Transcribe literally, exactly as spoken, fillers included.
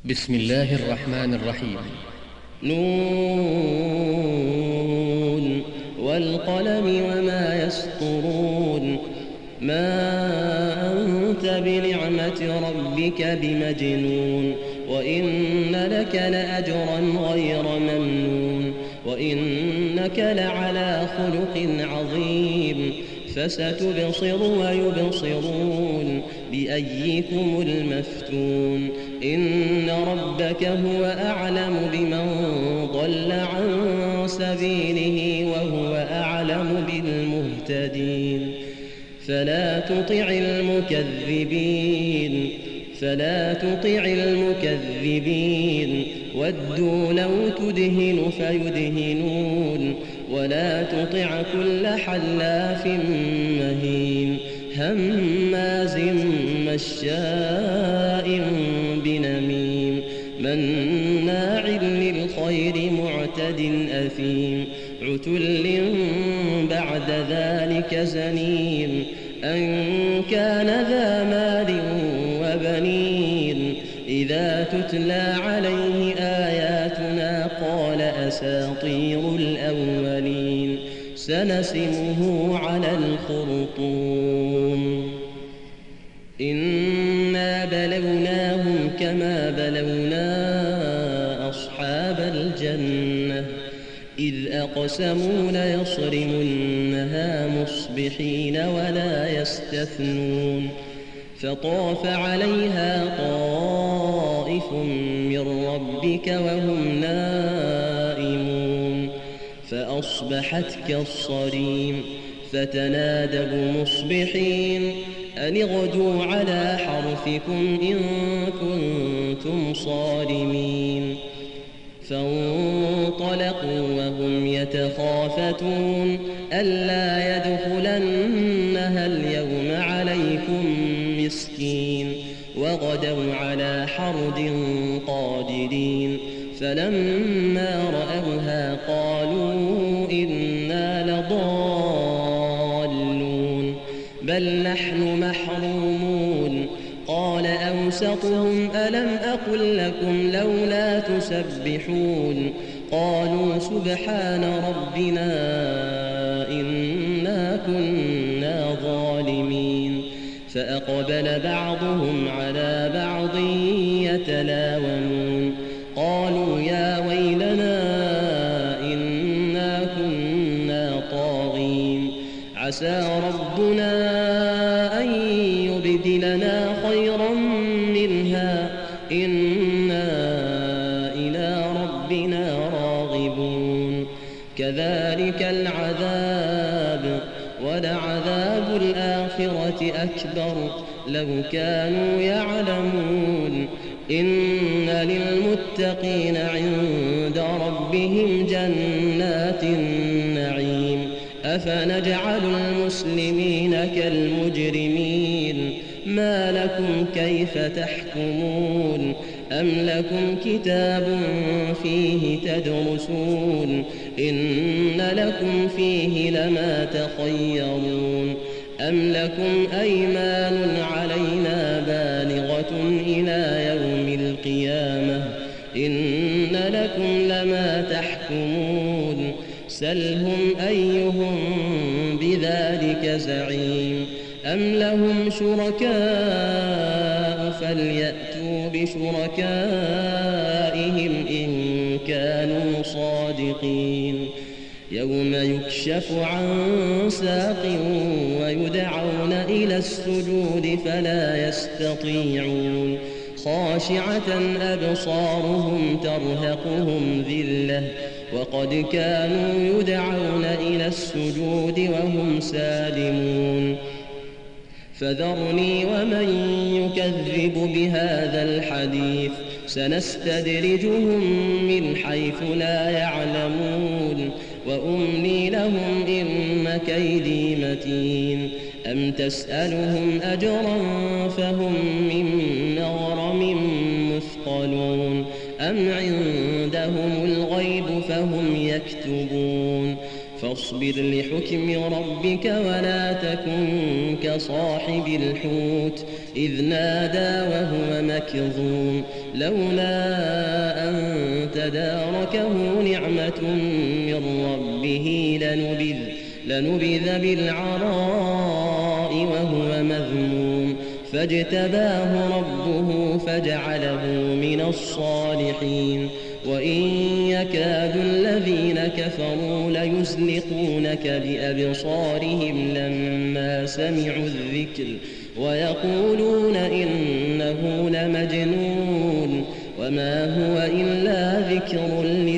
بسم الله الرحمن الرحيم. نون والقلم وما يسطرون. ما أنت بنعمة ربك بمجنون، وإن لك لأجرا غير ممنون، وإنك لعلى خلق عظيم. فستبصر ويبصرون بأيكم المفتون. إن ربك هو أعلم بمن ضل عن سبيله وهو أعلم بالمهتدين. فلا تطع المكذبين فلا تطع المكذبين ودوا لو تدهن فيدهنون. ولا تطع كل حلاف مهين هماز مشاء بنميم مناع للخير معتد أثيم عتل بعد ذلك زنيم أن كان ذا مال وبنين. إذا تتلى عليه آياتنا قال أساطير الأولين. سنسمه على الخرطوم. إنا بلوناهم كما بلونا أصحاب الجنة إذ أقسموا ليصرمنها مصبحين ولا يستثنون. فطاف عليها طائف من ربك وهم نائمون فأصبحت كالصريم. فتنادوا مصبحين أن اغدوا على حرثكم إن كنتم صارمين. فانطلقوا وهم يتخافتون ألا يدخلنها اليوم عليكم مسكين. وغدوا على حرد قادرين. فلما رأوها قالوا إنا لضالون بل نحن محرومون. قال أوسطهم ألم أقل لكم لولا تسبحون. قالوا سبحان ربنا إنا كنا ظالمين. فأقبل بعضهم على بعض يتلاومون قالوا يا ويلنا إنا كنا طاغين. عسى ربنا أن يبدلنا خيرا منها إنا إلى ربنا راغبون. كذلك العذاب ولعذاب الآخرة أكبر لو كانوا يعلمون. إن للمتقين عند ربهم جنات النعيم. أفنجعل المسلمين كالمجرمين ما لكم كيف تحكمون. أم لكم كتاب فيه تدرسون إن لكم فيه لما تخيرون. أم لكم أيمان علينا بالغة إلى يوم القيامة إن لكم لما تحكمون. سلهم أيهم بذلك زعيم. أم لهم شركاء فليأتوا بشركائهم إن كانوا صادقين. يوم يكشف عن ساق ويدعون إلى السجود فلا يستطيعون. خاشعة أبصارهم ترهقهم ذلة وقد كانوا يدعون إلى السجود وهم سالمون. فذرني ومن يكذب بهذا الحديث سنستدرجهم من حيث لا يعلمون وأملي لهم إن كيدي متين. أم تسألهم أجرا فهم من مغرم مثقلون أم عندهم الغيب فهم يكتبون. فاصبر لحكم ربك ولا تكن كصاحب الحوت إذ نادى وهو مكظوم لولا أن تداركه نعمة من ربه لنبذ, لنبذ بالعراء وهو مذموم فاجتباه ربه فجعله من الصالحين وإن يكاد الذين كفروا ليزلقونك بأبصارهم لما سمعوا الذكر ويقولون إنه لمجنون وما هو إلا ذكر